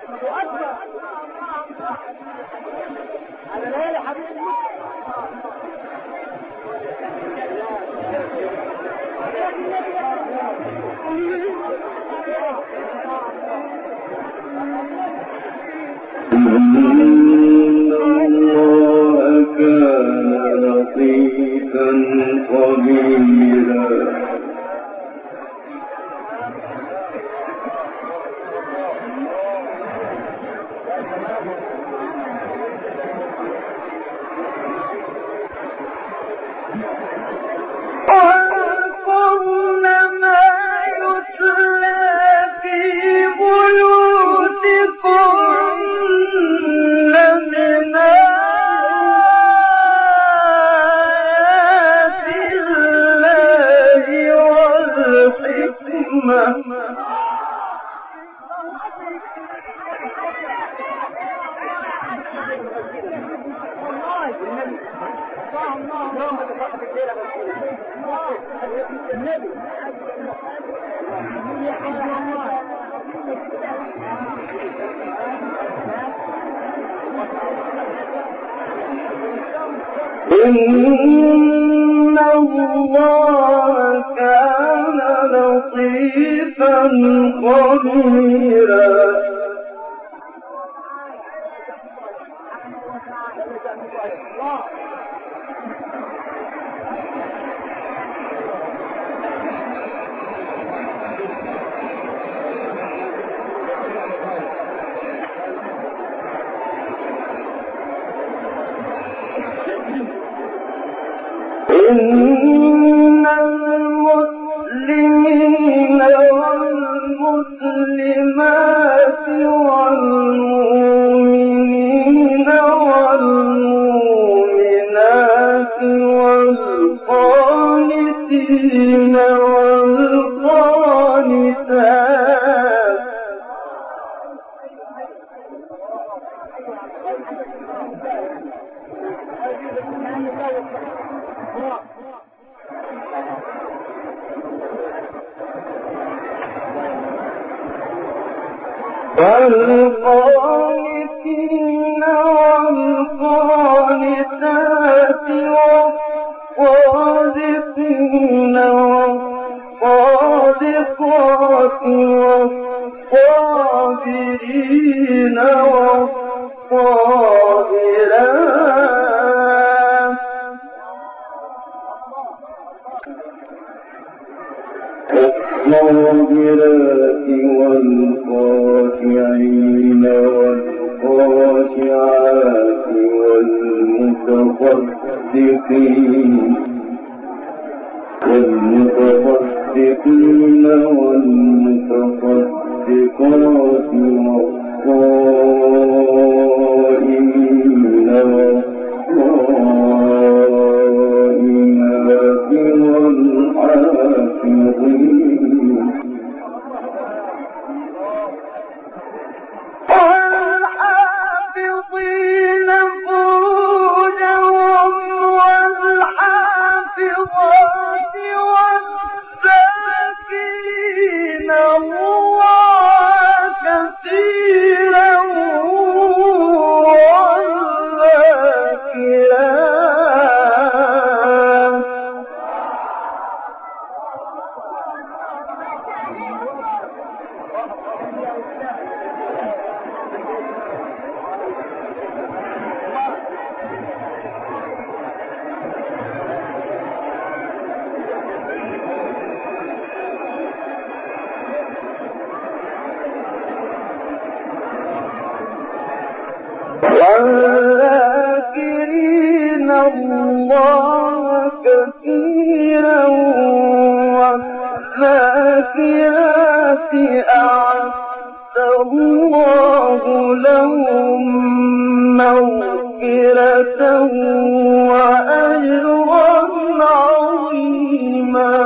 إن الله كان لطيفا خبيرا. إن المسلمين والمسلمات والمؤمنين والمؤمنات والقانتين والقانتات والقانتين والقانتات والصادقين والصادقات والصابرين والصابرات والصابرات والخاشعين والخاشعات والمتصدقين والمتصدقات والصائمين والصائمات والحافظين فروجهم والحافظات والذاكرين الله كثيرا والذاكرات والذاكرين الله كثيرا والذاكرات أعد الله لهم مغفرة وأجرا عظيما.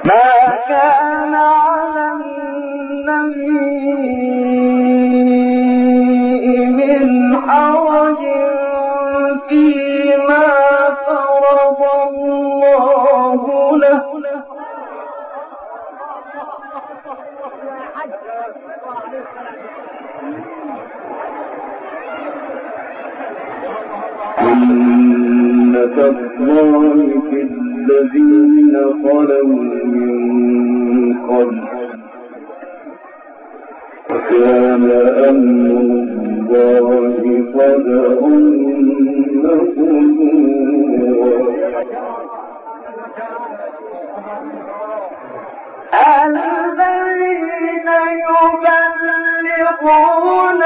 ما كان على النبي من حرج فيما فرض الله له سنة الله في الذين خلوا من قبل وكان أمر الله قدرا الذين يبلغون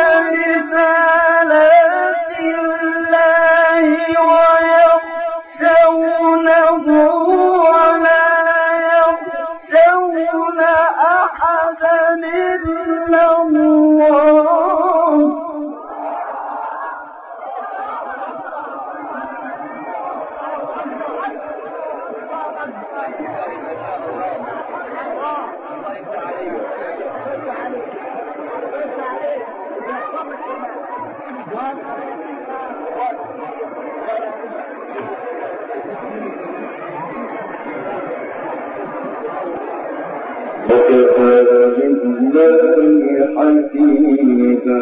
رسالات الله ويخشونه ولا يخشون أحدا إلا الله وكفى بالله حسيبا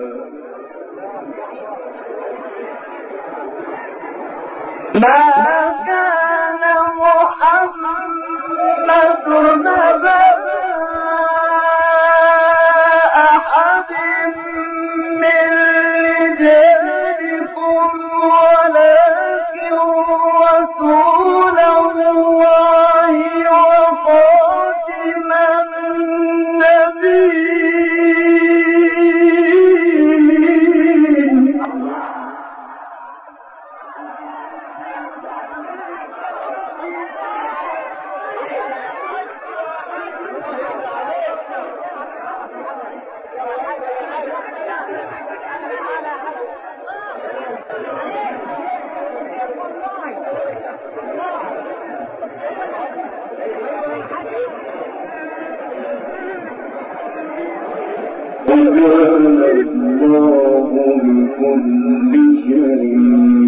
ما كان محمد نبا أحد من رجالكم ولكن رسول الله وخاتم النبيين وكان الله بكل شيء